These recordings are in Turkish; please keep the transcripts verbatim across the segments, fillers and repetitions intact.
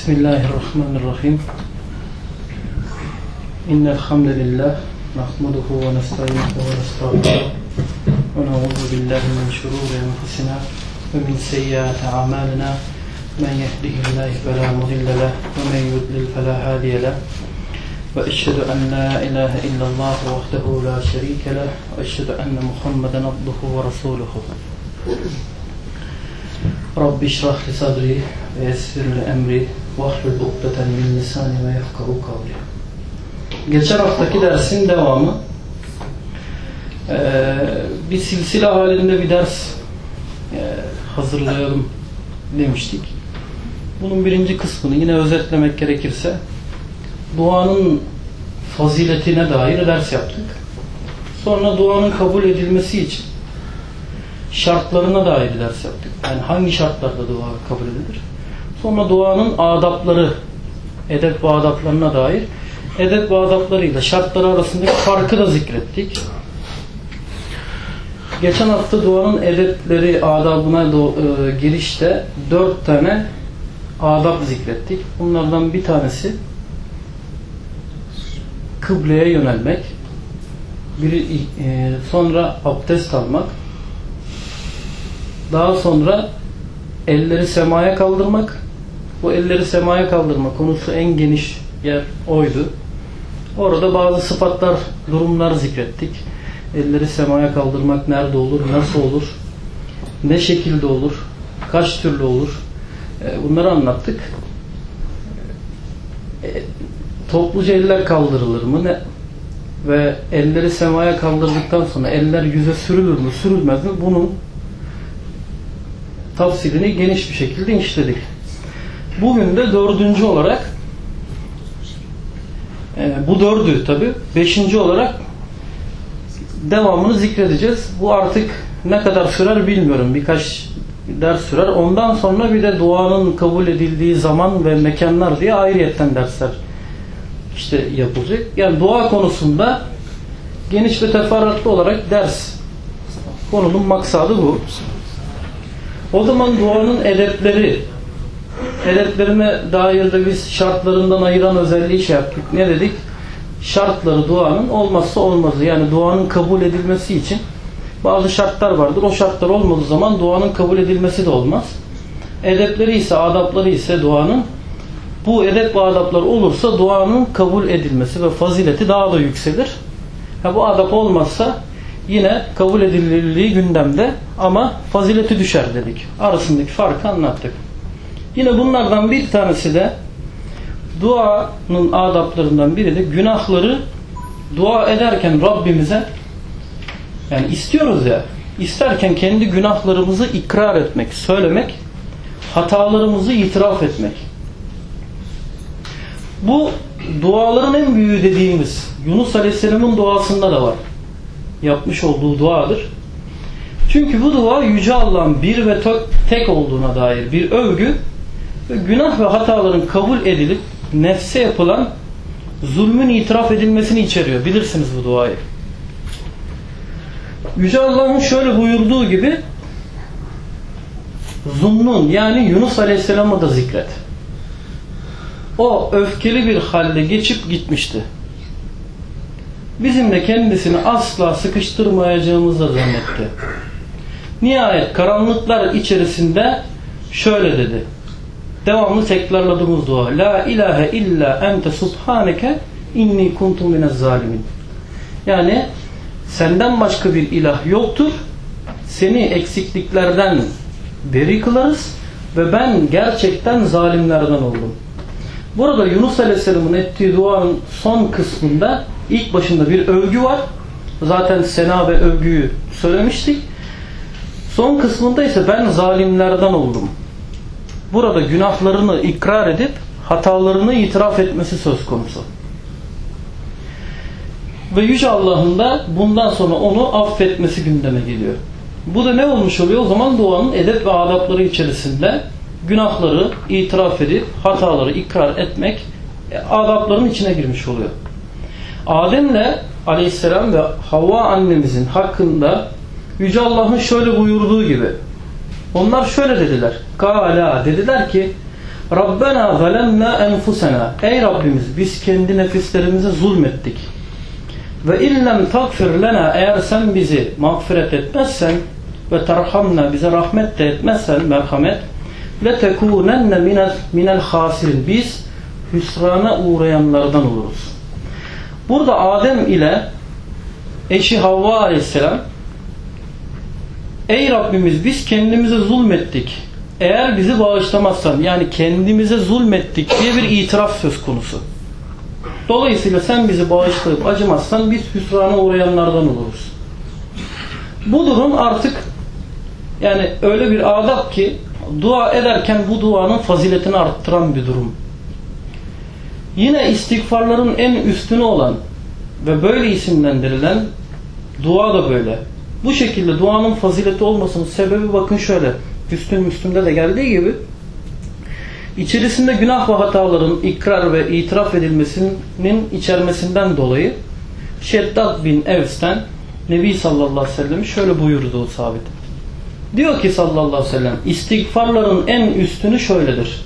Bismillahirrahmanirrahim. İnnel hamdelellahi nahmeduhu ve nestainuhu ve nestağfiruh ve na'udzu billahi min şururi enfusina ve min seyyiati a'malina. Men yehdihillahu fela mudille lehu ve men yudlil fela hadiye lehu. Ve eşhedü en la ilahe illallah vahdehu la şerike lehu ve eşhedü enne Muhammeden abduhu ve resuluhu. Rabbi şrah li sadri ve yessir li emri vahlul ukdeten min lisani ve yefkahu kavli. Geçen haftaki dersin devamı. Ee, bir silsile halinde bir ders e, hazırlayalım demiştik. Bunun birinci kısmını yine özetlemek gerekirse duanın faziletine dair ders yaptık. Sonra duanın kabul edilmesi için şartlarına dair ders yaptık. Yani hangi şartlarda dua kabul edilir? Sonra duanın adapları, edep ve adaplarına dair edep ve adaplarıyla şartları arasındaki farkı da zikrettik. Geçen hafta duanın edepleri, adabına do, e, girişte dört tane adab zikrettik. Bunlardan bir tanesi kıbleye yönelmek, bir, e, sonra abdest almak, daha sonra elleri semaya kaldırmak. Bu elleri semaya kaldırma konusu en geniş yer oydu. Orada bazı sıfatlar, durumlar zikrettik. Elleri semaya kaldırmak nerede olur, nasıl olur, ne şekilde olur, kaç türlü olur, bunları anlattık. Topluca eller kaldırılır mı ne? Ve elleri semaya kaldırdıktan sonra eller yüze sürülür mü, sürülmez mi? Bunun tafsilini geniş bir şekilde işledik. Bugün de dördüncü olarak e, bu dördü tabi beşinci olarak devamını zikredeceğiz. Bu artık ne kadar sürer bilmiyorum. Birkaç ders sürer. Ondan sonra bir de duanın kabul edildiği zaman ve mekanlar diye ayrıyetten dersler işte yapılacak. Yani dua konusunda geniş ve teferruatlı olarak ders konunun maksadı bu. O zaman duanın edepleri, edeplerine dair de biz şartlarından ayıran özelliği şey yaptık. Ne dedik? Şartları duanın olmazsa olmazı. Yani duanın kabul edilmesi için bazı şartlar vardır. O şartlar olmadığı zaman duanın kabul edilmesi de olmaz. Edepleri ise, adapları ise duanın, bu edep ve adaplar olursa duanın kabul edilmesi ve fazileti daha da yükselir. Ha, bu adap olmazsa yine kabul edilirliği gündemde ama fazileti düşer dedik. Arasındaki farkı anlattık. Yine bunlardan bir tanesi de duanın adaplarından biri de günahları dua ederken Rabbimize, yani istiyoruz ya, isterken kendi günahlarımızı ikrar etmek, söylemek, hatalarımızı itiraf etmek. Bu duaların en büyüğü dediğimiz Yunus Aleyhisselam'ın duasında da var. Yapmış olduğu duadır. Çünkü bu dua Yüce Allah'ın bir ve tek olduğuna dair bir övgü ve günah ve hataların kabul edilip nefse yapılan zulmün itiraf edilmesini içeriyor. Bilirsiniz bu duayı. Yüce Allah'ın şöyle buyurduğu gibi Zunnun, yani Yunus Aleyhisselam'ı da zikret. O öfkeli bir halde geçip gitmişti. Bizim de kendisini asla sıkıştırmayacağımızı zannetti. Nihayet karanlıklar içerisinde şöyle dedi. Devamlı tekrarladığımız dua. La ilahe illa ente subhaneke inni kuntum minez zalimin. Yani senden başka bir ilah yoktur. Seni eksikliklerden beri kılarız ve ben gerçekten zalimlerden oldum. Burada Yunus Aleyhisselam'ın ettiği duanın son kısmında ilk başında bir övgü var. Zaten sena ve övgüyü söylemiştik. Son kısmında ise ben zalimlerden oldum. Burada günahlarını ikrar edip hatalarını itiraf etmesi söz konusu. Ve Yüce Allah'ın da bundan sonra onu affetmesi gündeme geliyor. Bu da ne olmuş oluyor? O zaman duanın edep ve adapları içerisinde günahları itiraf edip hataları ikrar etmek adapların içine girmiş oluyor. Adem'le Aleyhisselam ve Havva annemizin hakkında Yüce Allah'ın şöyle buyurduğu gibi onlar şöyle dediler. Kâlâ, dediler ki Rabbena zalemna enfusena. Ey Rabbimiz, biz kendi nefislerimize zulmettik. Ve illem tagfir lena, eğer sen bizi mağfiret etmezsen ve terhamna, bize rahmet de etmezsen, merhamet, le tekunenne minel minel hasirin, biz hüsrana uğrayanlardan oluruz. Burada Adem ile eşi Havva aleyhisselam, ey Rabbimiz, biz kendimize zulmettik, eğer bizi bağışlamazsan, yani kendimize zulmettik diye bir itiraf söz konusu. Dolayısıyla sen bizi bağışlayıp acımazsan biz hüsrana uğrayanlardan oluruz. Bu durum artık yani öyle bir adab ki dua ederken bu duanın faziletini arttıran bir durum. Yine istiğfarların en üstünü olan ve böyle isimlendirilen dua da böyle. Bu şekilde duanın fazileti olmasının sebebi bakın şöyle. Hüsnü Müslüm'de de geldiği gibi içerisinde günah ve hataların ikrar ve itiraf edilmesinin içermesinden dolayı Şeddat bin Evs'ten Nebi sallallahu aleyhi ve sellem şöyle buyurdu o sabit. Diyor ki sallallahu aleyhi ve sellem, istiğfarların en üstünü şöyledir.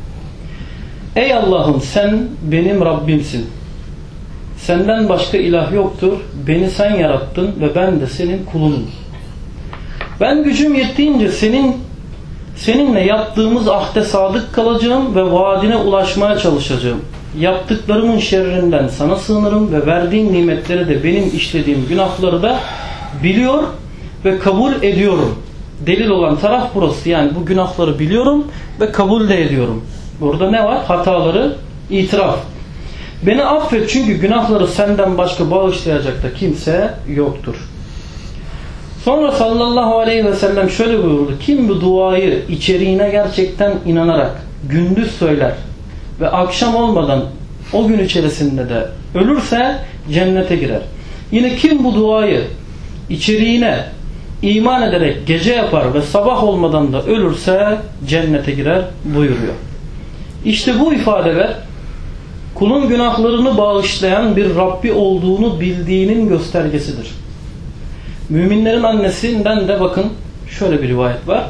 Ey Allah'ım, sen benim Rabbimsin. Senden başka ilah yoktur. Beni sen yarattın ve ben de senin kulunum. Ben gücüm yettiğince senin seninle yaptığımız ahde sadık kalacağım ve vaadine ulaşmaya çalışacağım. Yaptıklarımın şerrinden sana sığınırım ve verdiğin nimetleri de benim işlediğim günahları da biliyor ve kabul ediyorum. Delil olan taraf burası. Yani bu günahları biliyorum ve kabul de ediyorum. Burada ne var? Hataları itiraf. Beni affet çünkü günahları senden başka bağışlayacak da kimse yoktur. Sonra sallallahu aleyhi ve sellem şöyle buyurdu. Kim bu duayı içeriğine gerçekten inanarak gündüz söyler ve akşam olmadan o gün içerisinde de ölürse cennete girer. Yine kim bu duayı içeriğine iman ederek gece yapar ve sabah olmadan da ölürse cennete girer buyuruyor. İşte bu ifadeler kulun günahlarını bağışlayan bir Rabbi olduğunu bildiğinin göstergesidir. Müminlerin annesinden de bakın şöyle bir rivayet var.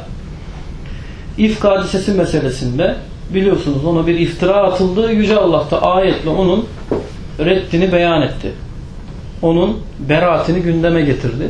İfk hadisesi meselesinde biliyorsunuz ona bir iftira atıldı. Yüce Allah da ayetle onun reddini beyan etti. Onun beraatini gündeme getirdi.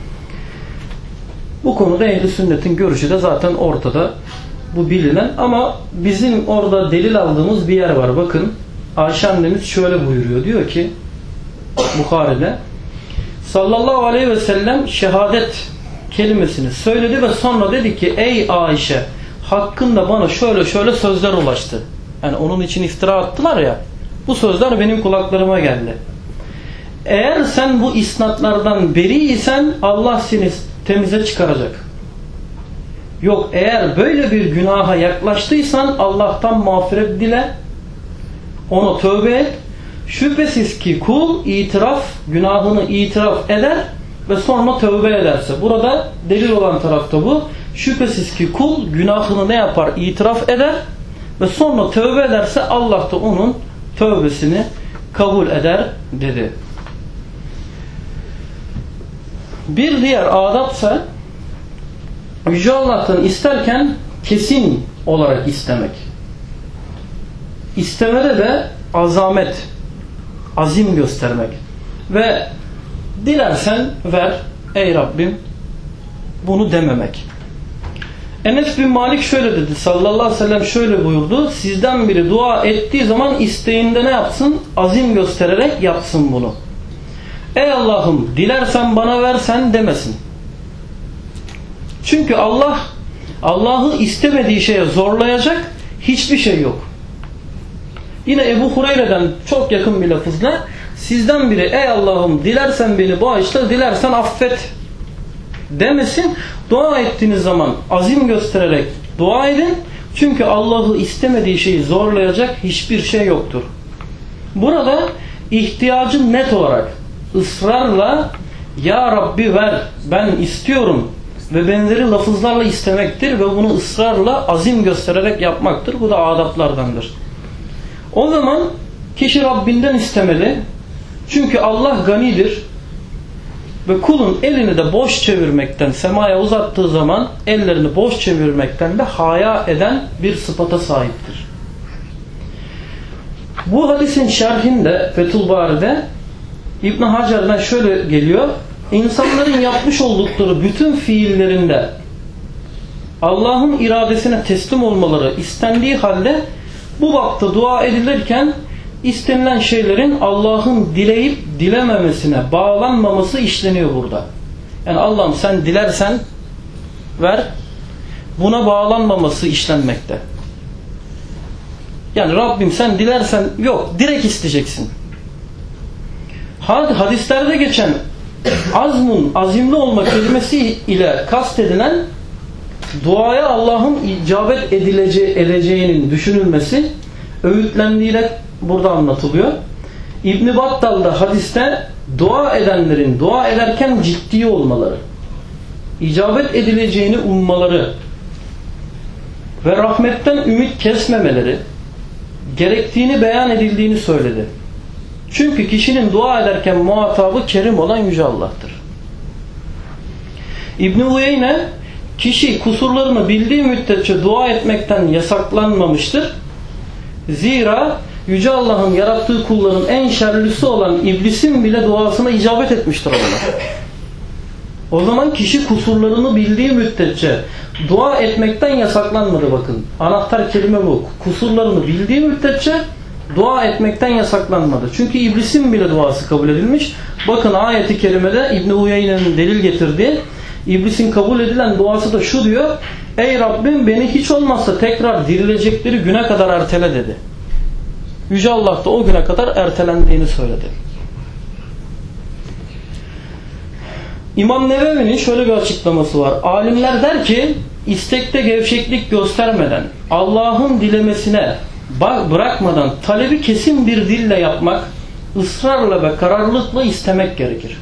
Bu konuda ehl-i sünnetin görüşü de zaten ortada. Bu bilinen ama bizim orada delil aldığımız bir yer var. Bakın Ayşe annemiz şöyle buyuruyor. Diyor ki Bukhari'de sallallahu aleyhi ve sellem şehadet kelimesini söyledi ve sonra dedi ki ey Ayşe, hakkında bana şöyle şöyle sözler ulaştı. Yani onun için iftira attılar ya, bu sözler benim kulaklarıma geldi. Eğer sen bu isnatlardan beriysen Allah seni temize çıkaracak. Yok, eğer böyle bir günaha yaklaştıysan Allah'tan mağfiret dile, ona tövbe et. Şüphesiz ki kul itiraf, günahını itiraf eder ve sonra tövbe ederse. Burada delil olan tarafta bu. Şüphesiz ki kul günahını ne yapar? İtiraf eder ve sonra tövbe ederse Allah da onun tövbesini kabul eder dedi. Bir diğer adapsa Yüce Allah'tan isterken kesin olarak istemek. İstemede de azamet, azim göstermek. Ve dilersen ver ey Rabbim bunu dememek. Enes bin Malik şöyle dedi. Sallallahu aleyhi ve sellem şöyle buyurdu. Sizden biri dua ettiği zaman isteğinde ne yapsın? Azim göstererek yapsın bunu. Ey Allah'ım dilersen bana versen demesin. Çünkü Allah Allah'ı istemediği şeye zorlayacak hiçbir şey yok. Yine Ebu Hureyre'den çok yakın bir lafızla sizden biri ey Allah'ım dilersen beni bağışla, dilersen affet demesin. Dua ettiğiniz zaman azim göstererek dua edin. Çünkü Allah'ı istemediği şeyi zorlayacak hiçbir şey yoktur. Burada ihtiyacın net olarak ısrarla ya Rabbi ver, ben istiyorum ve benzeri lafızlarla istemektir ve bunu ısrarla azim göstererek yapmaktır. Bu da adaplardandır. O zaman kişi Rabbinden istemeli. Çünkü Allah ganidir. Ve kulun elini de boş çevirmekten, semaya uzattığı zaman ellerini boş çevirmekten de haya eden bir sıfata sahiptir. Bu hadisin şerhinde Fethül Bari'de İbn Hacer'den şöyle geliyor: İnsanların yapmış oldukları bütün fiillerinde Allah'ın iradesine teslim olmaları istendiği halde bu bapta dua edilirken istenilen şeylerin Allah'ın dileyip dilememesine bağlanmaması işleniyor burada. Yani Allah'ım sen dilersen ver, buna bağlanmaması işlenmekte. Yani Rabbim sen dilersen yok, direkt isteyeceksin. Hadislerde geçen azmun, azimli olma kelimesi ile kastedilen duaya Allah'ın icabet edileceği, edeceğinin düşünülmesi öğütlendiğiyle burada anlatılıyor. İbn-i Battal'da hadiste dua edenlerin dua ederken ciddi olmaları, icabet edileceğini ummaları ve rahmetten ümit kesmemeleri gerektiğini beyan edildiğini söyledi. Çünkü kişinin dua ederken muhatabı kerim olan Yüce Allah'tır. İbn-i Uyeyne, kişi kusurlarını bildiği müddetçe dua etmekten yasaklanmamıştır. Zira Yüce Allah'ın yarattığı kulların en şerlisi olan iblisin bile duasına icabet etmiştir Allah. O zaman kişi kusurlarını bildiği müddetçe dua etmekten yasaklanmadı bakın. Anahtar kelime bu. Kusurlarını bildiği müddetçe dua etmekten yasaklanmadı. Çünkü iblisin bile duası kabul edilmiş. Bakın ayeti kerimede İbn-i Uyeyne'nin delil getirdiği iblisin kabul edilen duası da şu diyor: Ey Rabbim beni hiç olmazsa tekrar dirilecekleri güne kadar ertele dedi. Yüce Allah da o güne kadar ertelendiğini söyledi. İmam Nevevi'nin şöyle bir açıklaması var. Alimler der ki istekte gevşeklik göstermeden, Allah'ın dilemesine bırakmadan talebi kesin bir dille yapmak, ısrarla ve kararlılıkla istemek gerekir.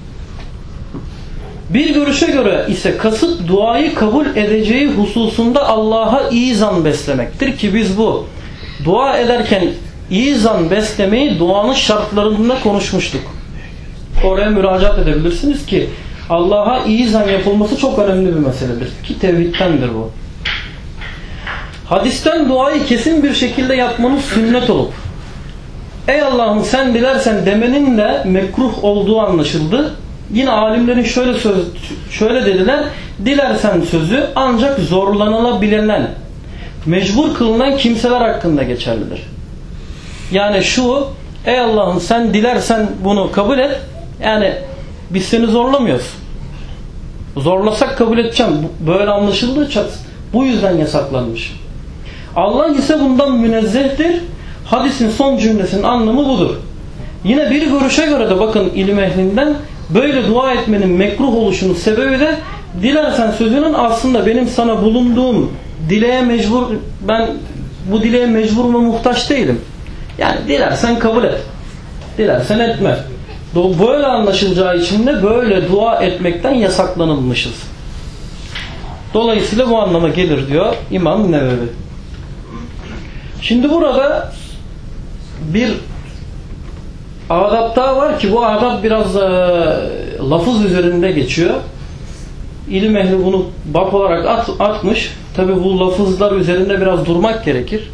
Bir görüşe göre ise kasıt duayı kabul edeceği hususunda Allah'a iyi zan beslemektir ki biz bu dua ederken iyi zan beslemeyi duanın şartlarında konuşmuştuk. Oraya müracaat edebilirsiniz ki Allah'a iyi zan yapılması çok önemli bir meseledir ki tevhiddendir bu. Hadisten duayı kesin bir şekilde yapmanın sünnet olup ey Allah'ım sen dilersen demenin de mekruh olduğu anlaşıldı. Yine alimlerin şöyle söz, şöyle dediler: dilersen sözü ancak zorlanılabilen, mecbur kılınan kimseler hakkında geçerlidir. Yani şu, ey Allah'ım sen dilersen bunu kabul et. Yani biz seni zorlamıyoruz. Zorlasak kabul edeceğim. Böyle anlaşıldığı bu yüzden yasaklanmış. Allah ise bundan münezzehtir. Hadisin son cümlesinin anlamı budur. Yine bir görüşe göre de bakın ilim ehlinden böyle dua etmenin mekruh oluşunun sebebi de dilersen sözünün aslında benim sana bulunduğum dileğe mecbur, ben bu dileğe mecbur ve muhtaç değilim. Yani dilersen kabul et. Dilersen etme. Böyle anlaşılacağı için de böyle dua etmekten yasaklanılmışız. Dolayısıyla bu anlama gelir diyor İmam Nevevi. Şimdi burada bir adab daha var ki bu adab biraz e, lafız üzerinde geçiyor. İlim ehli bunu bab olarak at, atmış. Tabi bu lafızlar üzerinde biraz durmak gerekir.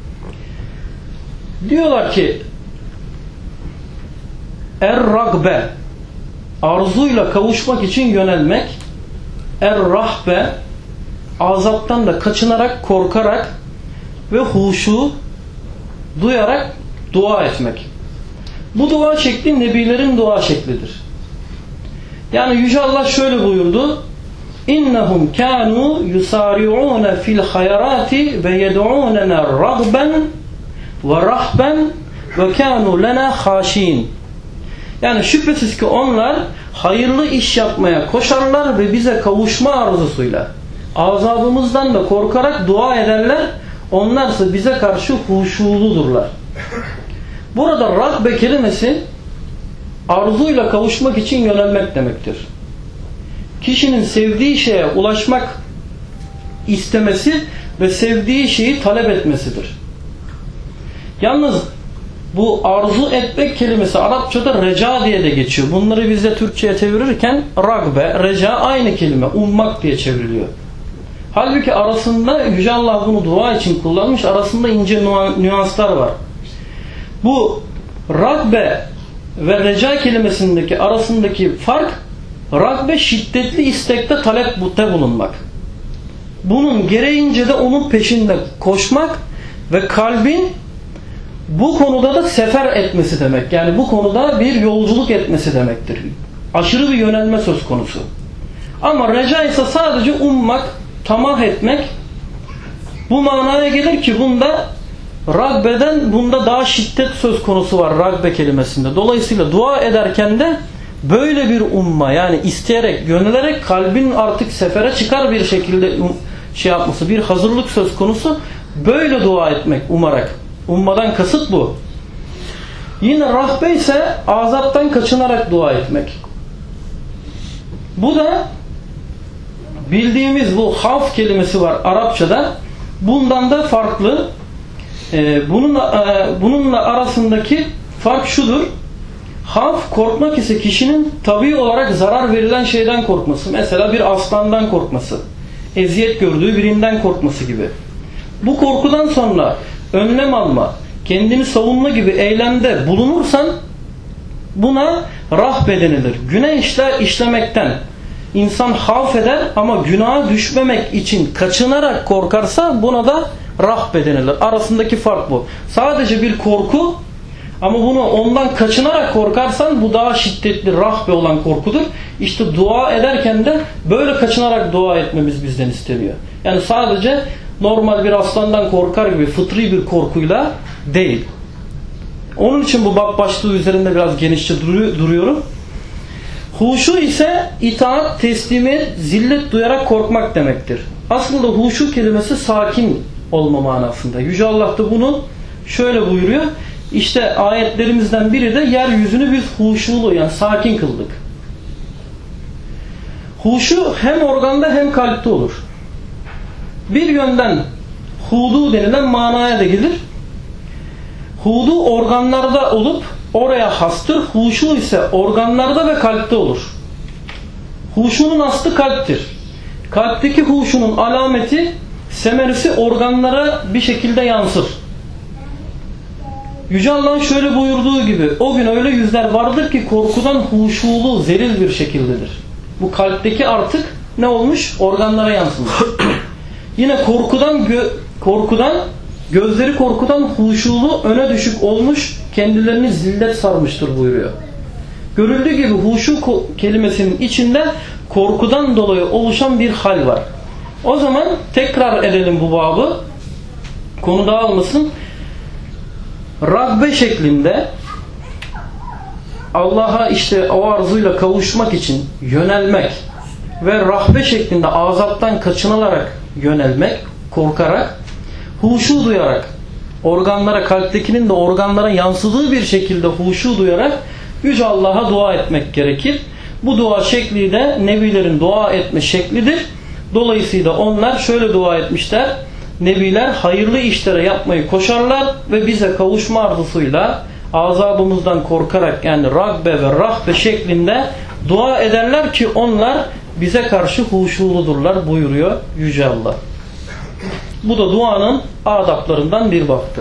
Diyorlar ki Er-ragbe arzuyla kavuşmak için yönelmek, Er-rahbe azaptan da kaçınarak, korkarak ve huşu duyarak dua etmek. Bu dua şekli nebilerin dua şeklidir. Yani Yüce Allah şöyle buyurdu: İnnehum kânû yusâri'ûne fil hayarâti ve yed'ûnena ragben ve rahben ve kânû lena hâşîn. Yani şüphesiz ki onlar hayırlı iş yapmaya koşarlar ve bize kavuşma arzusuyla azabımızdan da korkarak dua ederler. Onlarsa bize karşı huşuludurlar. Burada ragbe kelimesi arzuyla kavuşmak için yönelmek demektir. Kişinin sevdiği şeye ulaşmak istemesi ve sevdiği şeyi talep etmesidir. Yalnız Bu arzu etmek kelimesi Arapçada reca diye de geçiyor. Bunları biz de Türkçe'ye çevirirken ragbe, reca aynı kelime. Ummak diye çevriliyor. Halbuki arasında Yüce Allah bunu dua için kullanmış. Arasında ince nüanslar var. Bu ragbe ve reca kelimesindeki arasındaki fark, ragbe şiddetli istekte talepte bulunmak. Bunun gereğince de onun peşinde koşmak ve kalbin bu konuda da sefer etmesi demek. Yani bu konuda bir yolculuk etmesi demektir. Aşırı bir yönelme söz konusu. Ama reca ise sadece ummak, tamah etmek. Bu manaya gelir ki bunda ragbeden bunda daha şiddet söz konusu var ragbe kelimesinde. Dolayısıyla dua ederken de böyle bir umma, yani isteyerek, yönelerek kalbin artık sefere çıkar bir şekilde şey yapması, bir hazırlık söz konusu. Böyle dua etmek umarak. Ummadan kasıt bu. Yine rahbe ise azaptan kaçınarak dua etmek. Bu da bildiğimiz bu havf kelimesi var Arapçada. Bundan da farklı. Ee, bununla, e, bununla arasındaki fark şudur. Havf, korkmak ise kişinin tabii olarak zarar verilen şeyden korkması. Mesela bir aslandan korkması. Eziyet gördüğü birinden korkması gibi. Bu korkudan sonra önlem alma, kendini savunma gibi eylemde bulunursan buna rahbe denilir. Günah işler işlemekten insan havf eder ama günaha düşmemek için kaçınarak korkarsa buna da rahbe denilir. Arasındaki fark bu. Sadece bir korku ama bunu ondan kaçınarak korkarsan bu daha şiddetli rahbe olan korkudur. İşte dua ederken de böyle kaçınarak dua etmemiz bizden isteniyor. Yani sadece normal bir aslandan korkar gibi fıtri bir korkuyla değil. Onun için bu bab başlığı üzerinde biraz genişçe duruyorum. Huşu ise itaat, teslimiyet, zillet duyarak korkmak demektir. Aslında huşu kelimesi sakin olma manasında. Yüce Allah da bunu şöyle buyuruyor. İşte ayetlerimizden biri de yeryüzünü biz huşulu, yani sakin kıldık. Huşu hem organda hem kalpte olur. Bir yönden hudu denilen manaya da gelir. Hudu organlarda olup oraya hastır. Huşu ise organlarda ve kalpte olur. Huşunun aslı kalptir. Kalpteki huşunun alameti, semerisi organlara bir şekilde yansır. Yüce Allah'ın şöyle buyurduğu gibi o gün öyle yüzler vardır ki korkudan huşulu, zelil bir şekildedir. Bu kalpteki artık ne olmuş? Organlara yansımış. Yine korkudan gö korkudan gözleri korkudan huşulu, öne düşük olmuş, kendilerini zillet sarmıştır buyuruyor. Görüldüğü gibi huşu kelimesinin içinde korkudan dolayı oluşan bir hal var. O zaman tekrar edelim bu babı. Konu dağılmasın. Ragbe şeklinde Allah'a işte o arzuyla kavuşmak için yönelmek ve rahbe şeklinde azaptan kaçınılarak yönelmek, korkarak, huşu duyarak, organlara, kalptekinin de organlara yansıdığı bir şekilde huşu duyarak Yüce Allah'a dua etmek gerekir. Bu dua şekli de Nebilerin dua etme şeklidir. Dolayısıyla onlar şöyle dua etmişler. Nebiler hayırlı işlere yapmayı koşarlar ve bize kavuşma arzusuyla azabımızdan korkarak, yani ragbe ve rahbe şeklinde dua ederler ki onlar bize karşı huşuludurlar buyuruyor Yüce Allah. Bu da duanın adaplarından bir baktı.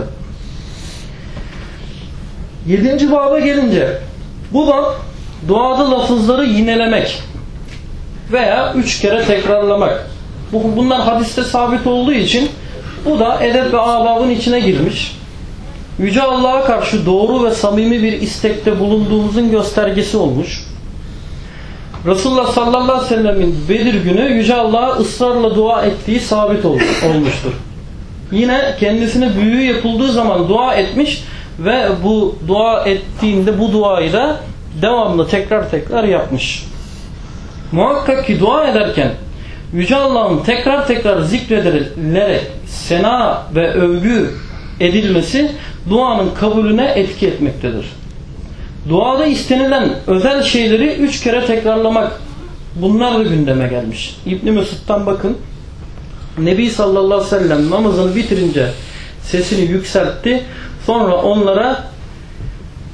Yedinci baba gelince, bu bab duada lafızları yinelemek veya üç kere tekrarlamak. Bunlar hadiste sabit olduğu için bu da edep ve adabın içine girmiş. Yüce Allah'a karşı doğru ve samimi bir istekte bulunduğumuzun göstergesi olmuş. Resulullah sallallahu aleyhi ve sellemin Bedir günü Yüce Allah'a ısrarla dua ettiği sabit olmuştur. Yine kendisine büyü yapıldığı zaman dua etmiş ve bu dua ettiğinde bu duayı da devamlı tekrar tekrar yapmış. Muhakkak ki dua ederken Yüce Allah'ın tekrar tekrar zikredilerek sena ve övgü edilmesi duanın kabulüne etki etmektedir. Duada istenilen özel şeyleri üç kere tekrarlamak, bunlar da gündeme gelmiş. İbn Mesud'dan bakın. Nebi sallallahu aleyhi ve sellem namazını bitirince sesini yükseltti. Sonra onlara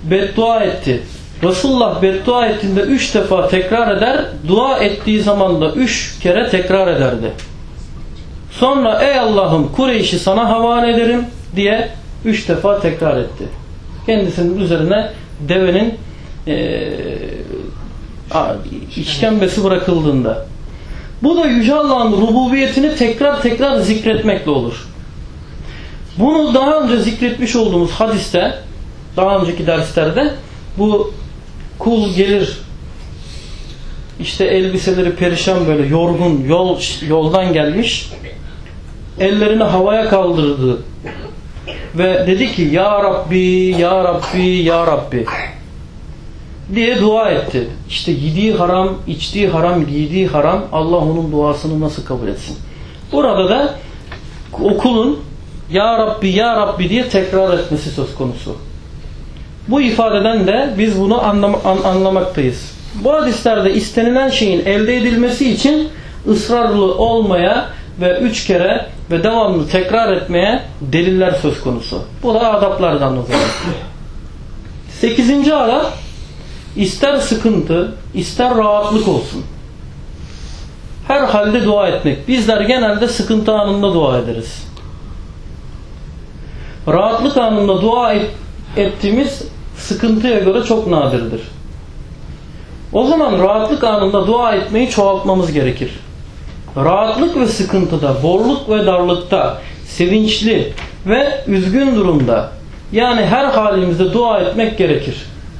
beddua etti. Resulullah beddua ettiğinde üç defa tekrar eder, dua ettiği zaman da üç kere tekrar ederdi. Sonra ey Allah'ım Kureyş'i sana havale ederim diye üç defa tekrar etti. Kendisinin üzerine devenin e, işkembesi bırakıldığında. Bu da Yüce Allah'ın rububiyetini tekrar tekrar zikretmekle olur. Bunu daha önce zikretmiş olduğumuz hadiste, daha önceki derslerde, bu kul gelir işte elbiseleri perişan, böyle yorgun, yol yoldan gelmiş, ellerini havaya kaldırdı ve dedi ki ya Rabbi, ya Rabbi, ya Rabbi diye dua etti. İşte yediği haram, içtiği haram, giydiği haram, Allah onun duasını nasıl kabul etsin? Burada da o kulun ya Rabbi, ya Rabbi diye tekrar etmesi söz konusu. Bu ifadeden de biz bunu anlam an anlamaktayız. Bu hadislerde istenilen şeyin elde edilmesi için ısrarlı olmaya ve üç kere ve devamlı tekrar etmeye deliller söz konusu. Bu da adaplardan o zaman. Sekizinci adap, ister sıkıntı, ister rahatlık olsun, her halde dua etmek. Bizler genelde sıkıntı anında dua ederiz. Rahatlık anında dua et, ettiğimiz sıkıntıya göre çok nadirdir. O zaman rahatlık anında dua etmeyi çoğaltmamız gerekir. Rahatlık ve sıkıntıda, bolluk ve darlıkta, sevinçli ve üzgün durumda, yani her halimizde dua etmek gerekir.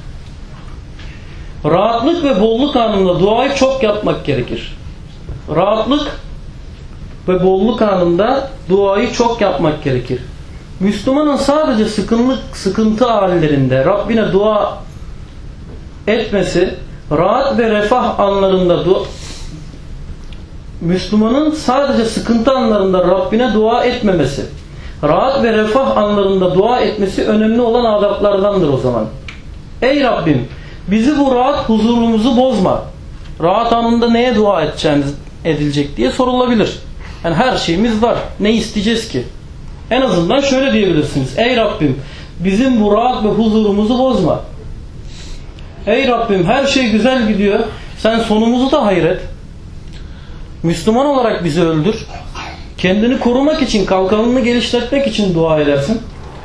Rahatlık ve bolluk anında duayı çok yapmak gerekir. Rahatlık ve bolluk anında duayı çok yapmak gerekir. Müslümanın sadece sıkıntı, sıkıntı hallerinde Rabbine dua etmesi, rahat ve refah anlarında dua, Müslümanın sadece sıkıntı anlarında Rabbine dua etmemesi, rahat ve refah anlarında dua etmesi önemli olan adaplardandır o zaman. Ey Rabbim, bizi bu rahat huzurumuzu bozma. Rahat anında neye dua edeceğimiz edilecek diye sorulabilir. Yani her şeyimiz var. Ne isteyeceğiz ki? En azından şöyle diyebilirsiniz. Ey Rabbim, bizim bu rahat ve huzurumuzu bozma. Ey Rabbim, her şey güzel gidiyor. Sen sonumuzu da hayret. Müslüman olarak bizi öldür. Kendini korumak için, kalkanını geliştirmek için dua edersin.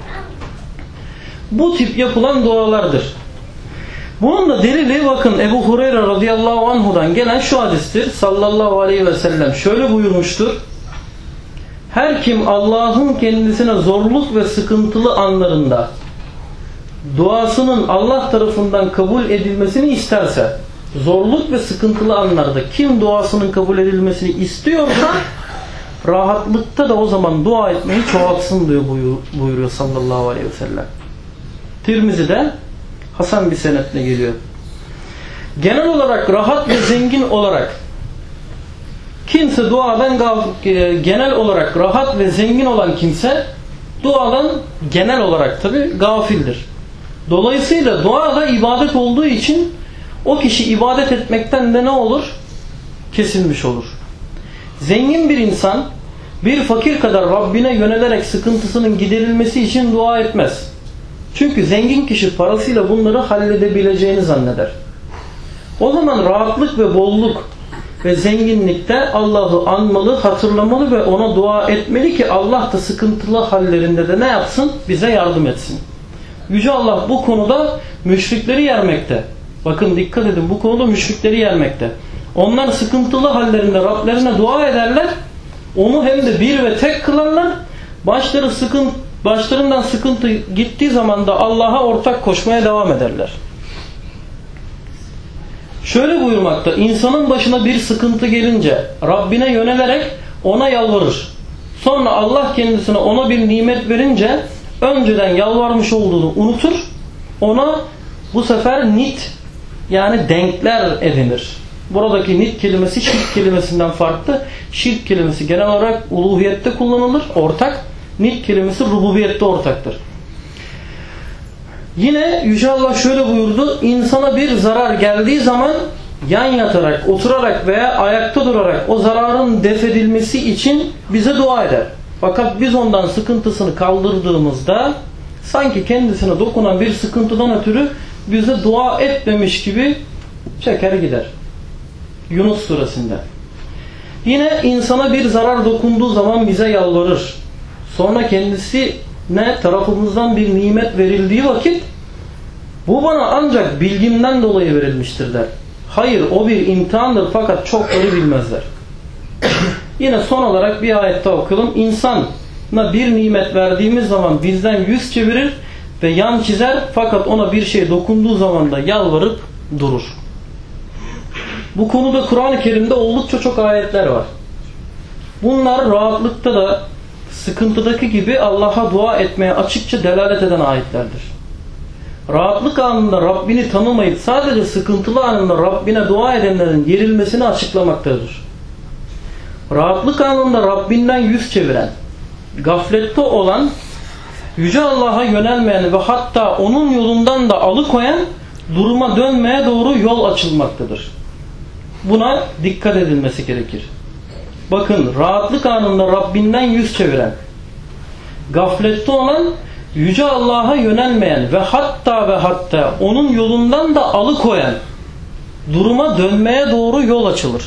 Bu tip yapılan dualardır. Bunun da delili bakın Ebu Hureyre radıyallahu anhu'dan gelen şu hadistir. Sallallahu aleyhi ve sellem şöyle buyurmuştur. Her kim Allah'ın kendisine zorluk ve sıkıntılı anlarında duasının Allah tarafından kabul edilmesini isterse, zorluk ve sıkıntılı anlarda kim duasının kabul edilmesini istiyorsa, rahatlıkta da o zaman dua etmeyi çoğaltsın diyor, buyuruyor sallallahu aleyhi ve sellem. Tirmizi'de Hasan bir senetle geliyor. Genel olarak rahat ve zengin olarak kimse duadan genel olarak rahat ve zengin olan kimse duadan genel olarak tabi gafildir. Dolayısıyla dua da ibadet olduğu için o kişi ibadet etmekten de ne olur? Kesilmiş olur. Zengin bir insan bir fakir kadar Rabbine yönelerek sıkıntısının giderilmesi için dua etmez. Çünkü zengin kişi parasıyla bunları halledebileceğini zanneder. O zaman rahatlık ve bolluk ve zenginlikte Allah'ı anmalı, hatırlamalı ve ona dua etmeli ki Allah da sıkıntılı hallerinde de ne yapsın? Bize yardım etsin. Yüce Allah bu konuda müşrikleri yermekte. Bakın dikkat edin, bu konuda müşrikleri yermekte. Onlar sıkıntılı hallerinde Rablerine dua ederler. Onu hem de bir ve tek kılarlar. Başları sıkıntı, başlarından sıkıntı gittiği zaman da Allah'a ortak koşmaya devam ederler. Şöyle buyurmakta, insanın başına bir sıkıntı gelince Rabbine yönelerek ona yalvarır. Sonra Allah kendisine ona bir nimet verince önceden yalvarmış olduğunu unutur. Ona bu sefer nit, yani denkler edinir. Buradaki nit kelimesi şirk kelimesinden farklı. Şirk kelimesi genel olarak uluhiyette kullanılır, ortak. Nit kelimesi rububiyette ortaktır. Yine Yüce Allah şöyle buyurdu. İnsana bir zarar geldiği zaman yan yatarak, oturarak veya ayakta durarak o zararın def edilmesi için bize dua eder. Fakat biz ondan sıkıntısını kaldırdığımızda sanki kendisine dokunan bir sıkıntıdan ötürü bize dua etmemiş gibi çeker gider. Yunus suresinde. Yine insana bir zarar dokunduğu zaman bize yalvarır. Sonra kendisine tarafımızdan bir nimet verildiği vakit bu bana ancak bilgimden dolayı verilmiştir der. Hayır, o bir imtihandır fakat çokları bilmezler. Yine son olarak bir ayette okuyalım. İnsana bir nimet verdiğimiz zaman bizden yüz çevirir ve yan çizer fakat ona bir şey dokunduğu zaman da yalvarıp durur. Bu konuda Kur'an-ı Kerim'de oldukça çok ayetler var. Bunlar rahatlıkta da sıkıntıdaki gibi Allah'a dua etmeye açıkça delalet eden ayetlerdir. Rahatlık anında Rabbini tanımayıp sadece sıkıntılı anında Rabbine dua edenlerin yerilmesini açıklamaktadır. Rahatlık anında Rabbinden yüz çeviren, gaflette olan, Yüce Allah'a yönelmeyen ve hatta onun yolundan da alıkoyan duruma dönmeye doğru yol açılmaktadır. Buna dikkat edilmesi gerekir. Bakın, rahatlık anında Rabbinden yüz çeviren, gaflette olan, Yüce Allah'a yönelmeyen ve hatta ve hatta onun yolundan da alıkoyan duruma dönmeye doğru yol açılır.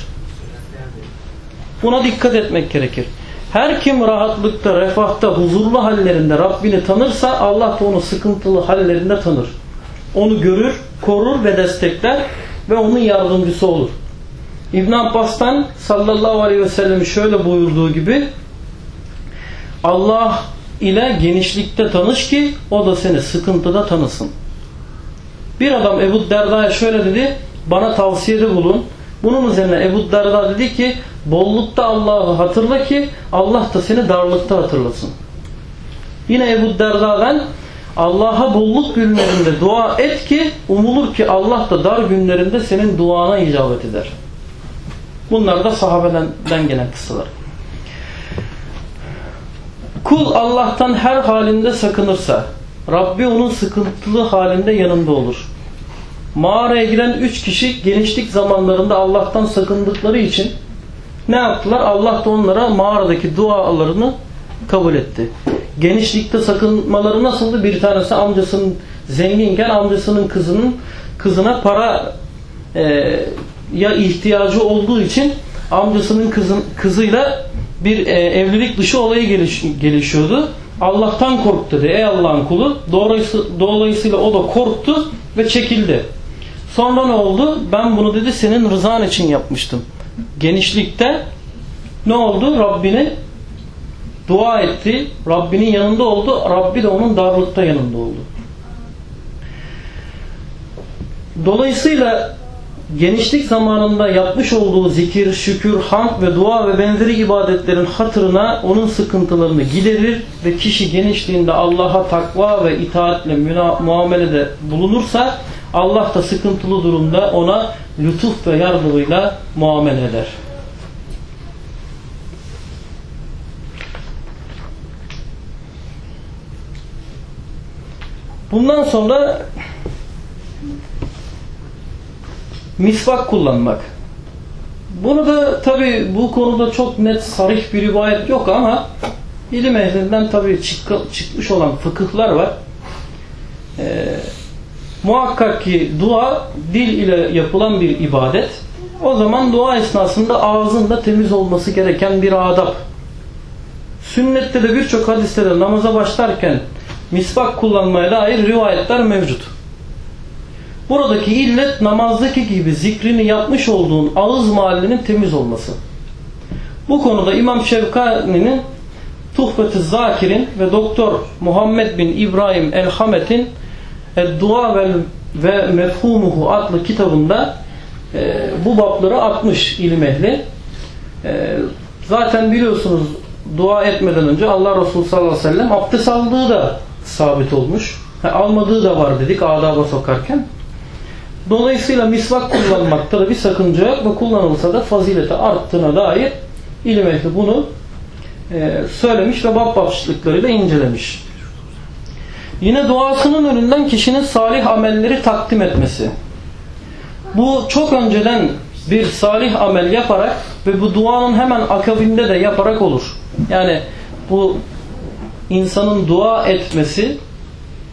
Buna dikkat etmek gerekir. Her kim rahatlıkta, refahta, huzurlu hallerinde Rabbini tanırsa Allah da onu sıkıntılı hallerinde tanır. Onu görür, korur ve destekler ve onun yardımcısı olur. İbn Abbas'tan sallallahu aleyhi ve sellem'in şöyle buyurduğu gibi Allah ile genişlikte tanış ki o da seni sıkıntıda tanısın. Bir adam Ebu Derda'ya şöyle dedi, bana tavsiyede bulun. Bunun üzerine Ebu Derda dedi ki bollukta Allah'ı hatırla ki Allah da seni darlıkta hatırlasın. Yine Ebu Derda'dan Allah'a bolluk günlerinde dua et ki umulur ki Allah da dar günlerinde senin duana icabet eder. Bunlar da sahabeden gelen kıssalar. Kul Allah'tan her halinde sakınırsa Rabbi onun sıkıntılı halinde yanında olur. Mağaraya giren üç kişi genişlik zamanlarında Allah'tan sakındıkları için ne yaptılar? Allah da onlara mağaradaki dualarını kabul etti. Genişlikte sakınmaları nasıldı? Bir tanesi amcasının zenginken amcasının kızının kızına para e, ya ihtiyacı olduğu için amcasının kızın, kızıyla bir e, evlilik dışı olayı geliş, gelişiyordu. Allah'tan korktu dedi. Ey Allah'ın kulu. Dolayısıyla, dolayısıyla o da korktu ve çekildi. Sonra ne oldu? Ben bunu dedi senin rızan için yapmıştım. Genişlikte ne oldu? Rabbini dua etti. Rabbinin yanında oldu. Rabbi de onun darlıkta yanında oldu. Dolayısıyla genişlik zamanında yapmış olduğu zikir, şükür, hamd ve dua ve benzeri ibadetlerin hatırına onun sıkıntılarını giderir ve kişi genişliğinde Allah'a takva ve itaatle muamelede bulunursa Allah da sıkıntılı durumda ona lütuf ve yardımıyla muamele eder. Bundan sonra misvak kullanmak. Bunu da tabi bu konuda çok net sarih bir rivayet yok ama ilim ehlinden tabi çık çıkmış olan fıkıhlar var. Ee, muhakkak ki dua dil ile yapılan bir ibadet. O zaman dua esnasında ağzın da temiz olması gereken bir adab. Sünnette de birçok hadiste de namaza başlarken misvak kullanmaya dair rivayetler mevcut. Buradaki illet namazdaki gibi zikrini yapmış olduğun ağız mahallinin temiz olması. Bu konuda İmam Şevkani'nin Tuhfet-i Zakir'in ve Doktor Muhammed bin İbrahim el-Hamet'in Dua ve, ve Mefhumuhu adlı kitabında e, bu babları atmış ilim ehli. E, zaten biliyorsunuz dua etmeden önce Allah Resulü sallallahu aleyhi ve sellem abdest aldığı da sabit olmuş. Ha, almadığı da var dedik adaba sokarken. Dolayısıyla misvak kullanmakta da bir sakınca yok ve kullanılsa da fazileti arttığına dair ilim ehli bunu e, söylemiş ve bab başlıklarıyla incelemiş. Yine duasının önünden kişinin salih amelleri takdim etmesi. Bu çok önceden bir salih amel yaparak ve bu duanın hemen akabinde de yaparak olur. Yani bu insanın dua etmesi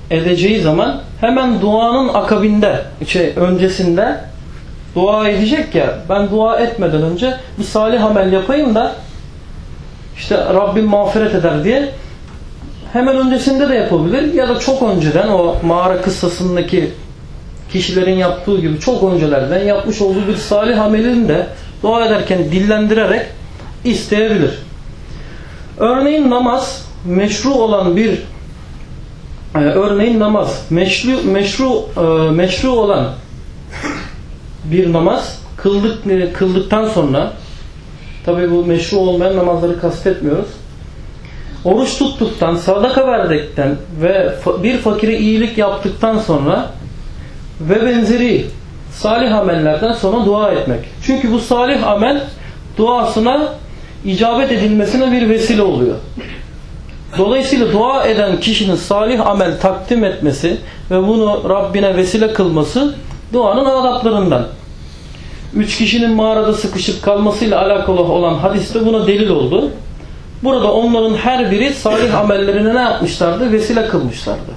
edeceği zaman hemen duanın akabinde, şey öncesinde dua edecek ya, ben dua etmeden önce bir salih amel yapayım da işte Rabbim mağfiret eder diye hemen öncesinde de yapabilir ya da çok önceden, o mağara kıssasındaki kişilerin yaptığı gibi çok öncelerden yapmış olduğu bir salih amelini de dua ederken dillendirerek isteyebilir. Örneğin namaz meşru olan bir e, örneğin namaz meşru meşru e, meşru olan bir namaz kıldık e, kıldıktan sonra, tabi bu meşru olmayan namazları kastetmiyoruz. Oruç tuttuktan, sadaka verdikten ve bir fakire iyilik yaptıktan sonra ve benzeri salih amellerden sonra dua etmek. Çünkü bu salih amel duasına icabet edilmesine bir vesile oluyor. Dolayısıyla dua eden kişinin salih amel takdim etmesi ve bunu Rabbine vesile kılması duanın adaplarından. Üç kişinin mağarada sıkışıp kalmasıyla alakalı olan hadiste buna delil oldu. Burada onların her biri salih amellerine ne yapmışlardı? Vesile kılmışlardı.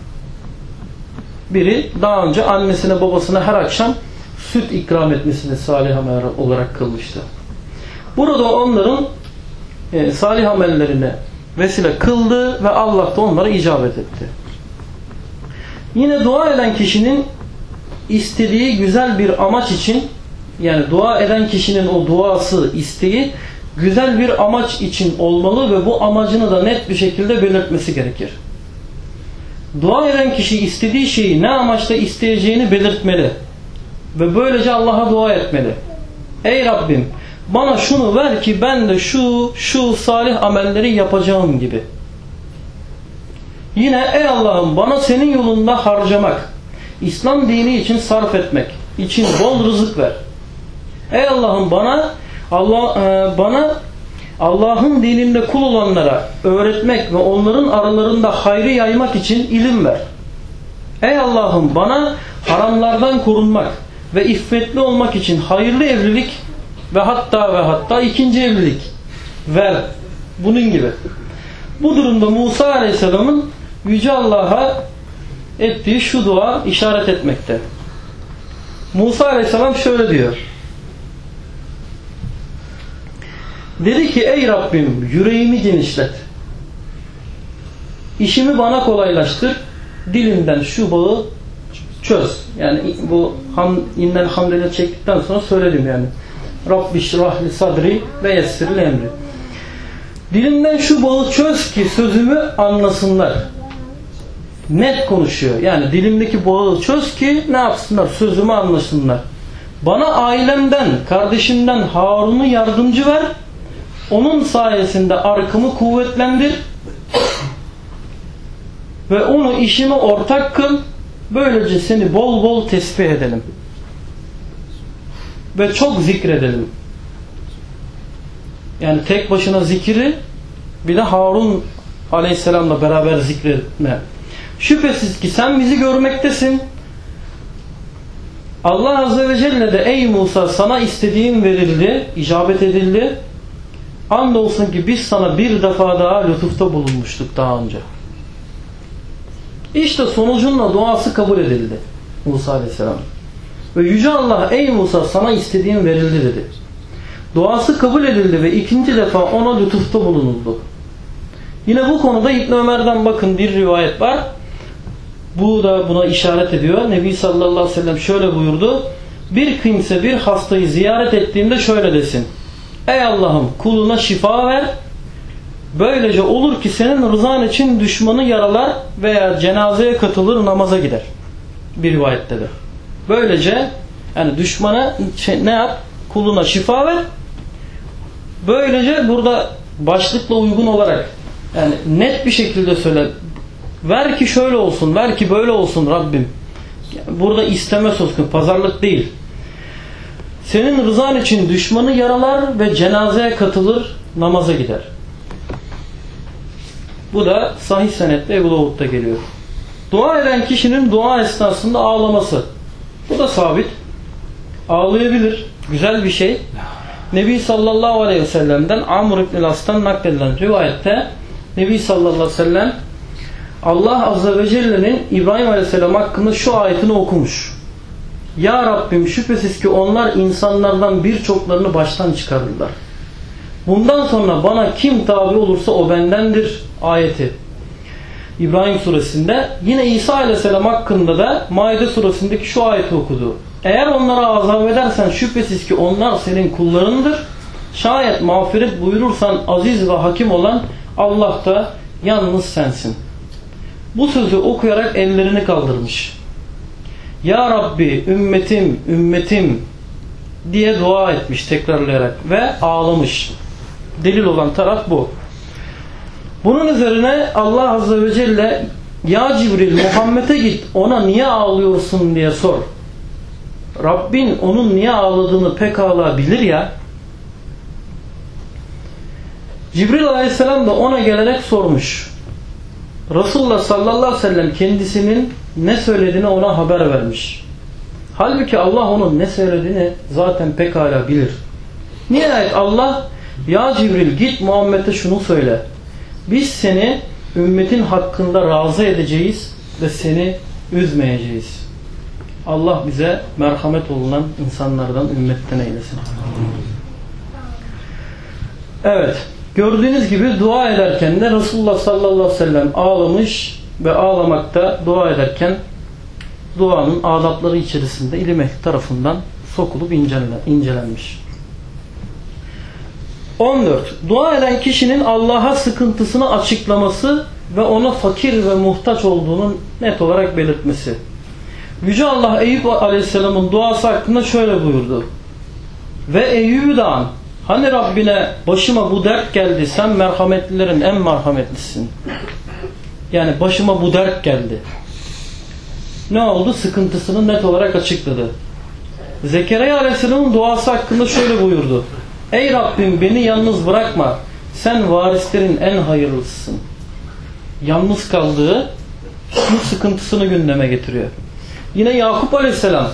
Biri daha önce annesine babasına her akşam süt ikram etmesini salih amel olarak kılmıştı. Burada onların e, salih amellerine vesile kıldı ve Allah da onlara icabet etti. Yine dua eden kişinin istediği güzel bir amaç için, yani dua eden kişinin o duası, isteği güzel bir amaç için olmalı ve bu amacını da net bir şekilde belirtmesi gerekir. Dua eden kişi istediği şeyi ne amaçla isteyeceğini belirtmeli ve böylece Allah'a dua etmeli. Ey Rabbim, bana şunu ver ki ben de şu şu salih amelleri yapacağım gibi. Yine ey Allah'ım, bana senin yolunda harcamak, İslam dini için sarf etmek için bol rızık ver. Ey Allah'ım, bana Allah e, bana Allah'ın dininde kul olanlara öğretmek ve onların aralarında hayrı yaymak için ilim ver. Ey Allah'ım, bana haramlardan korunmak ve iffetli olmak için hayırlı evlilik ve hatta ve hatta ikinci evlilik ver. Bunun gibi. Bu durumda Musa Aleyhisselam'ın Yüce Allah'a ettiği şu dua işaret etmekte. Musa Aleyhisselam şöyle diyor. Dedi ki ey Rabbim, yüreğimi genişlet. İşimi bana kolaylaştır. Dilimden şu bağı çöz. Yani bu ham, innel hamdele çektikten sonra söyledim yani. Rabbi şrahli sadri ve yessirli emri. Dilimden şu bağı çöz ki sözümü anlasınlar. Net konuşuyor. Yani dilimdeki bağı çöz ki ne yapsınlar? Sözümü anlasınlar. Bana ailemden, kardeşimden Harun'u yardımcı ver. Onun sayesinde arkamı kuvvetlendir ve onu işime ortak kıl. Böylece seni bol bol tesbih edelim ve çok zikredelim. Yani tek başına zikri, bir de Harun Aleyhisselam'la beraber zikretme. Şüphesiz ki sen bizi görmektesin. Allah Azze ve Celle de ey Musa, sana istediğin verildi, icabet edildi. Andolsun ki biz sana bir defa daha lütufta bulunmuştuk daha önce. İşte sonucunla duası kabul edildi Musa Aleyhisselam. Ve Yüce Allah ey Musa, sana istediğin verildi dedi. Duası kabul edildi ve ikinci defa ona lütufta bulunuldu. Yine bu konuda İbn Ömer'den bakın bir rivayet var. Bu da buna işaret ediyor. Nebi sallallahu aleyhi ve sellem şöyle buyurdu. Bir kimse bir hastayı ziyaret ettiğinde şöyle desin. Ey Allah'ım, kuluna şifa ver. Böylece olur ki senin rızan için düşmanı yaralar veya cenazeye katılır, namaza gider. Bir rivayette de. Böylece yani düşmana ne yap? Kuluna şifa ver. Böylece burada başlıkla uygun olarak yani net bir şekilde söyle. Ver ki şöyle olsun, ver ki böyle olsun Rabbim. Burada isteme söz konusu, pazarlık değil. Senin rızan için düşmanı yaralar ve cenazeye katılır, namaza gider. Bu da sahih senetle Ebu Davud'da geliyor. Dua eden kişinin dua esnasında ağlaması. Bu da sabit. Ağlayabilir. Güzel bir şey. Nebi sallallahu aleyhi ve sellem'den Amr ibn-i As'tan nakledilen rivayette Nebi sallallahu aleyhi ve sellem Allah Azze ve Celle'nin İbrahim Aleyhisselam hakkında şu ayetini okumuş. Ya Rabbim, şüphesiz ki onlar insanlardan birçoklarını baştan çıkardılar. Bundan sonra bana kim tabi olursa o bendendir ayeti. İbrahim suresinde. Yine İsa Aleyhisselam hakkında da Maide suresindeki şu ayeti okudu. Eğer onlara azap edersen şüphesiz ki onlar senin kullarındır. Şayet mağfiret buyurursan aziz ve hakim olan Allah da yalnız sensin. Bu sözü okuyarak ellerini kaldırmış. Ya Rabbi, ümmetim, ümmetim diye dua etmiş tekrarlayarak ve ağlamış. Delil olan taraf bu. Bunun üzerine Allah Azze ve Celle, ya Cibril, Muhammed'e git, ona niye ağlıyorsun diye sor. Rabbin onun niye ağladığını pekala bilir ya. Cibril Aleyhisselam da ona gelerek sormuş. Resulullah sallallahu aleyhi ve sellem kendisinin ne söylediğini ona haber vermiş. Halbuki Allah onun ne söylediğini zaten pekala bilir. Nihayet Allah, ya Cibril git Muhammed'e şunu söyle. Biz seni ümmetin hakkında razı edeceğiz ve seni üzmeyeceğiz. Allah bize merhamet olunan insanlardan, ümmetten eylesin. Evet, gördüğünüz gibi dua ederken de Resulullah sallallahu aleyhi ve sellem ağlamış ve ağlamakta, dua ederken duanın adapları içerisinde ilim ehli tarafından sokulup incelenmiş. on dört. Dua eden kişinin Allah'a sıkıntısını açıklaması ve ona fakir ve muhtaç olduğunu net olarak belirtmesi. Yüce Allah Eyüp Aleyhisselam'ın duası hakkında şöyle buyurdu. Ve Eyüp'ü de an. Hani Rabbine başıma bu dert geldi, sen merhametlilerin en merhametlisin. Yani başıma bu dert geldi. Ne oldu? Sıkıntısını net olarak açıkladı. Zekeriya Aleyhisselam'ın duası hakkında şöyle buyurdu. Ey Rabbim, beni yalnız bırakma. Sen varislerin en hayırlısısın. Yalnız kaldığı bu sıkıntısını gündeme getiriyor. Yine Yakup Aleyhisselam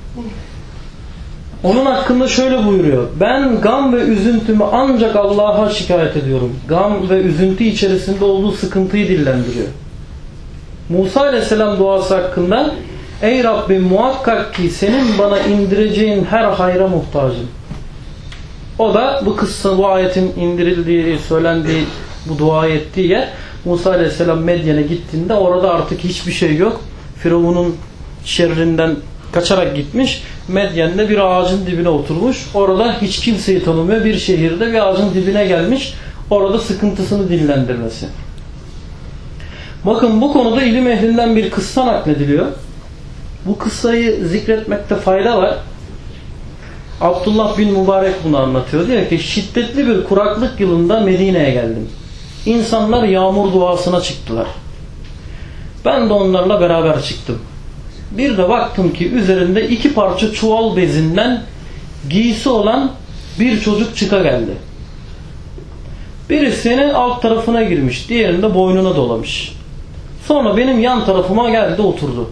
onun hakkında şöyle buyuruyor. Ben gam ve üzüntümü ancak Allah'a şikayet ediyorum. Gam ve üzüntü içerisinde olduğu sıkıntıyı dillendiriyor. Musa Aleyhisselam duası hakkında ey Rabbim, muhakkak ki senin bana indireceğin her hayra muhtacım. O da bu kıssa, bu ayetin indirildiği, söylendiği, bu dua ettiği yer Musa Aleyhisselam Medyen'e gittiğinde orada artık hiçbir şey yok. Firavun'un şerrinden kaçarak gitmiş. Medyen'de bir ağacın dibine oturmuş. Orada hiç kimseyi tanımıyor. Bir şehirde bir ağacın dibine gelmiş. Orada sıkıntısını dillendirmesi. Bakın bu konuda ilim ehlinden bir kıssa naklediliyor. Bu kıssayı zikretmekte fayda var. Abdullah bin Mübarek bunu anlatıyor. Diyor ki şiddetli bir kuraklık yılında Medine'ye geldim. İnsanlar yağmur duasına çıktılar. Ben de onlarla beraber çıktım. Bir de baktım ki üzerinde iki parça çuval bezinden giysi olan bir çocuk çıka geldi. Birisinin alt tarafına girmiş, diğerini de boynuna dolamış. Sonra benim yan tarafıma geldi, oturdu.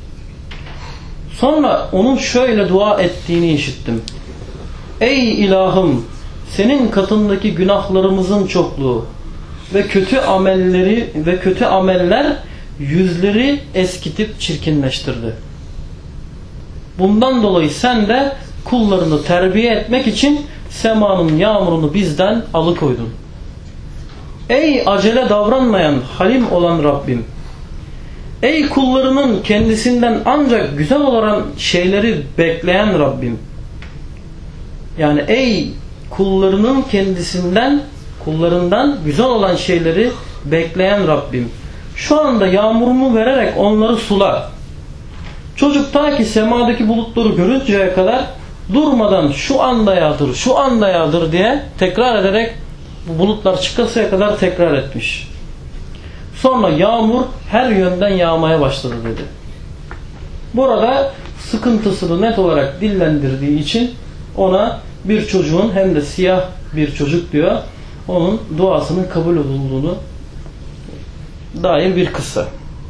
Sonra onun şöyle dua ettiğini işittim. Ey ilahım, senin katındaki günahlarımızın çokluğu ve kötü amelleri ve kötü ameller yüzleri eskitip çirkinleştirdi. Bundan dolayı sen de kullarını terbiye etmek için semanın yağmurunu bizden alıkoydun. Ey acele davranmayan, halim olan Rabbim! Ey kullarının kendisinden ancak güzel olan şeyleri bekleyen Rabbim! Yani ey kullarının kendisinden, kullarından güzel olan şeyleri bekleyen Rabbim! Şu anda yağmurunu vererek onları sula. Çocuk ta ki semadaki bulutları görünceye kadar durmadan şu anda yağdır, şu anda yağdır diye tekrar ederek bu bulutlar çıkasıya kadar tekrar etmiş. Sonra yağmur her yönden yağmaya başladı dedi. Burada sıkıntısını net olarak dillendirdiği için ona bir çocuğun, hem de siyah bir çocuk diyor, onun duasının kabul olduğunu dair bir kıssa.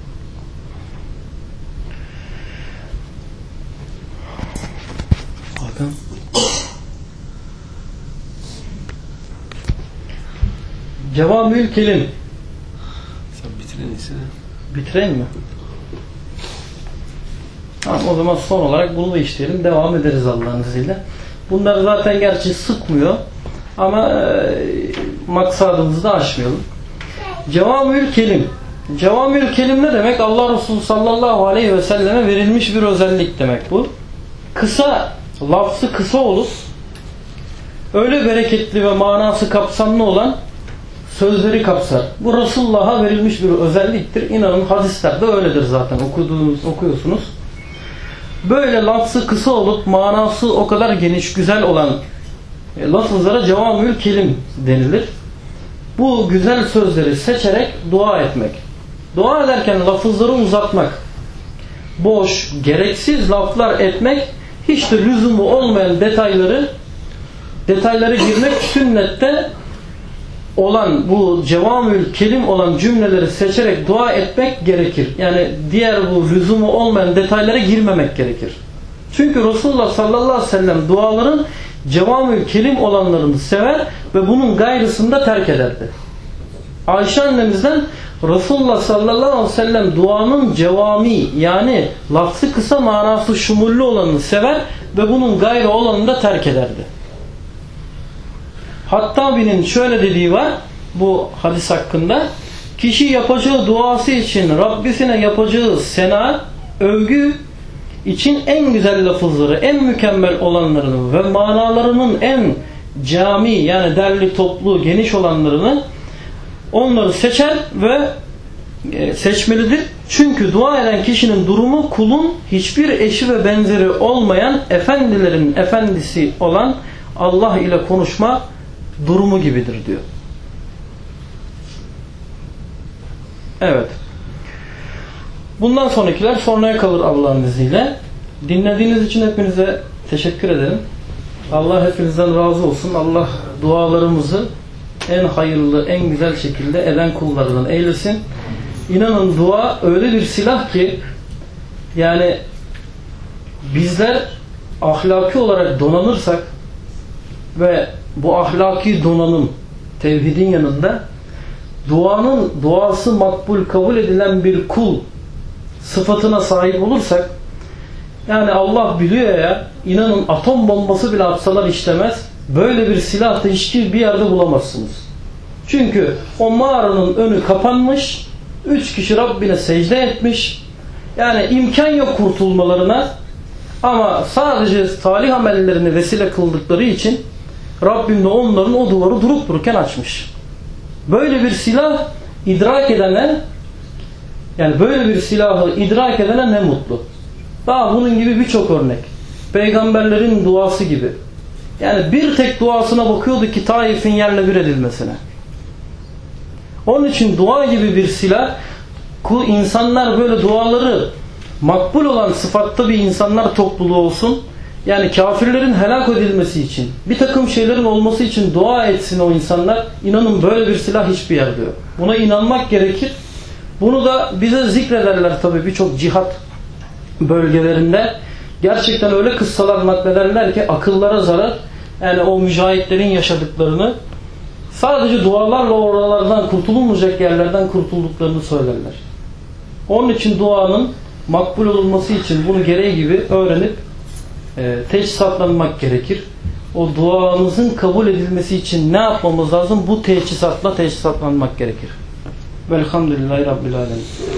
Bakın. Cevabül Kelim. Sen bitirin iyisi. Bitireyim mi? Tamam, o zaman son olarak bunu da işleyelim. Devam ederiz Allah'ın izniyle. Bunlar zaten gerçi sıkmıyor ama e, maksadımızı da aşmayalım. Cevamül kelim. Cevamül kelim ne demek? Allah Resulü sallallahu aleyhi ve selleme verilmiş bir özellik demek bu. Kısa, lafzı kısa olup öyle bereketli ve manası kapsamlı olan sözleri kapsar. Bu Resulullah'a verilmiş bir özelliktir. İnanın hadislerde öyledir zaten. Okuduğunuz, okuyorsunuz. Böyle lafzı kısa olup manası o kadar geniş, güzel olan e, lafızlara cevamül kelim denilir. Bu güzel sözleri seçerek dua etmek. Dua ederken lafızları uzatmak, boş, gereksiz laflar etmek, hiç de lüzumu olmayan detayları detaylara girmek, sünnette olan bu cevamül kelim olan cümleleri seçerek dua etmek gerekir. Yani diğer bu lüzumu olmayan detaylara girmemek gerekir. Çünkü Resulullah sallallahu aleyhi ve sellem duaların cevamül kelim olanlarını sever ve bunun gayrısını da terk ederdi. Ayşe annemizden Resulullah sallallahu aleyhi ve sellem duanın cevami, yani lafzı kısa manası şumullü olanını sever ve bunun gayrı olanını da terk ederdi. Hattabi'nin şöyle dediği var bu hadis hakkında: kişi yapacağı duası için Rabbisine yapacağı sena, övgü için en güzel lafızları, en mükemmel olanlarını ve manalarının en cami, yani derli toplu, geniş olanlarını, onları seçer ve seçmelidir. Çünkü dua eden kişinin durumu kulun hiçbir eşi ve benzeri olmayan efendilerin efendisi olan Allah ile konuşma durumu gibidir diyor. Evet. Bundan sonrakiler sonraya kalır Allah'ın izniyle. Dinlediğiniz için hepinize teşekkür ederim. Allah hepinizden razı olsun. Allah dualarımızı en hayırlı, en güzel şekilde eden kullarından eylesin. İnanın dua öyle bir silah ki, yani bizler ahlaki olarak donanırsak ve bu ahlaki donanım tevhidin yanında duanın duası makbul, kabul edilen bir kul sıfatına sahip olursak, yani Allah biliyor ya, inanın atom bombası bile atsalar işlemez. Böyle bir silah da hiçbir yerde bulamazsınız. Çünkü o mağaranın önü kapanmış, üç kişi Rabbine secde etmiş, yani imkan yok kurtulmalarına, ama sadece salih amellerini vesile kıldıkları için Rabbim de onların o duvarı durup dururken açmış. Böyle bir silah idrak edene, yani böyle bir silahı idrak edene ne mutlu. Daha bunun gibi birçok örnek. Peygamberlerin duası gibi. Yani bir tek duasına bakıyordu ki Taif'in yerle bir edilmesine. Onun için dua gibi bir silah, insanlar böyle duaları makbul olan sıfatta bir insanlar topluluğu olsun. Yani kafirlerin helak edilmesi için, bir takım şeylerin olması için dua etsin o insanlar. İnanın böyle bir silah hiçbir yerde yok. Buna inanmak gerekir. Bunu da bize zikrederler tabii birçok cihat bölgelerinde. Gerçekten öyle kıssalar naklederler ki akıllara zarar. Yani o mücahitlerin yaşadıklarını, sadece dualarla oralardan kurtulunmayacak yerlerden kurtulduklarını söylerler. Onun için duanın makbul olunması için bunu gereği gibi öğrenip e, teçhizatlanmak gerekir. O duamızın kabul edilmesi için ne yapmamız lazım? Bu teçhizatla teçhizatlanmak gerekir. Velhamdülillahi Rabbil Alemin.